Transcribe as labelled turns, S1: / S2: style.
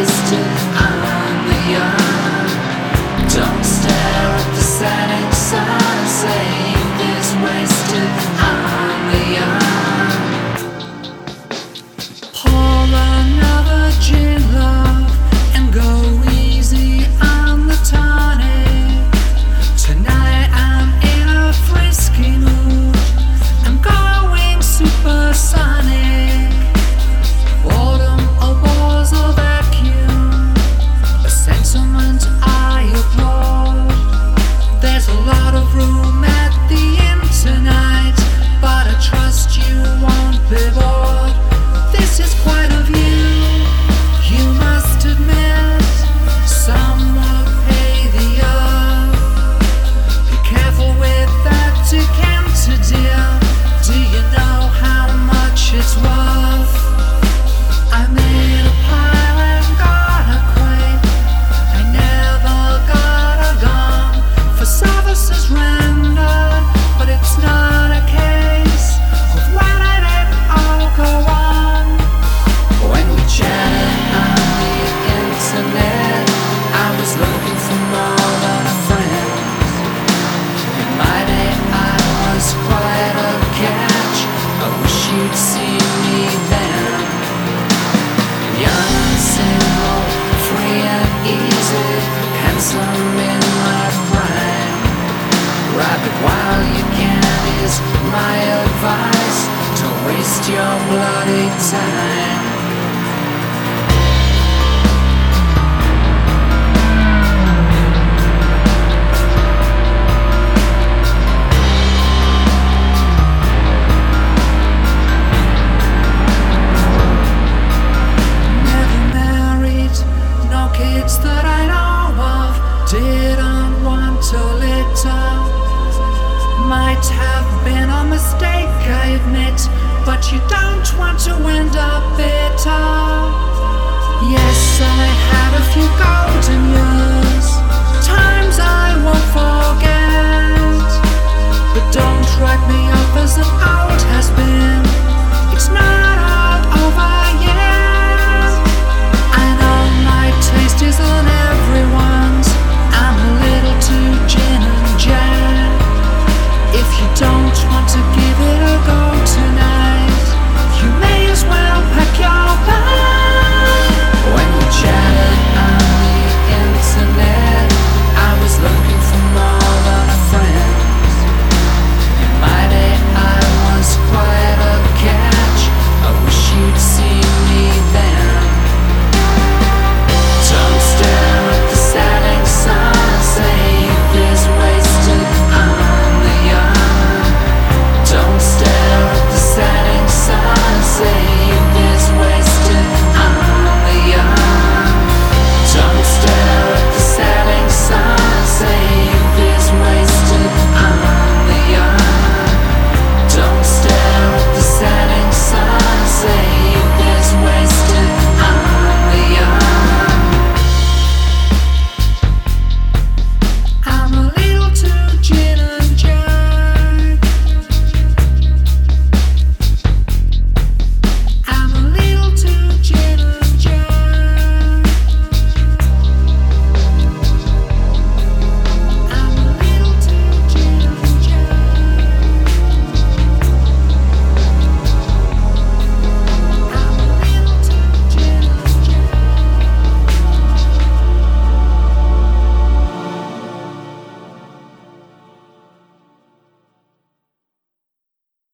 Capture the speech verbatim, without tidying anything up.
S1: wasted on the young. Don't stare at the setting sun. Say this wasted on the young. Pour another gin, love, and go easy on the tonic. Tonight I'm in a frisky mood. I'm going supersonic. Boredom or walls or vacuum, a sentiment I applaud. There's a lot of room at the inn tonight, but I trust you won't be bored. This is quite a view, you must admit. Some will pay the earth. Be careful with that decanter, dear. Do you know how much it's worth? I made a pile and got a crate. I never got a gun for services rendered, but it's not a case of when I did all go on. When we chatted on the internet, I was looking for more than a friend. In my day I was quite a catch. I wish you'd see me then. Young and single, free and easy, handsome in my prime. Grab it while you can is my advice. Don't waste your bloody time. Kids that I know of didn't want to litter. Might have been a mistake, I admit, but you don't want to end up bitter. Yes, I had a few golden years, times I won't forget, but don't write me up as an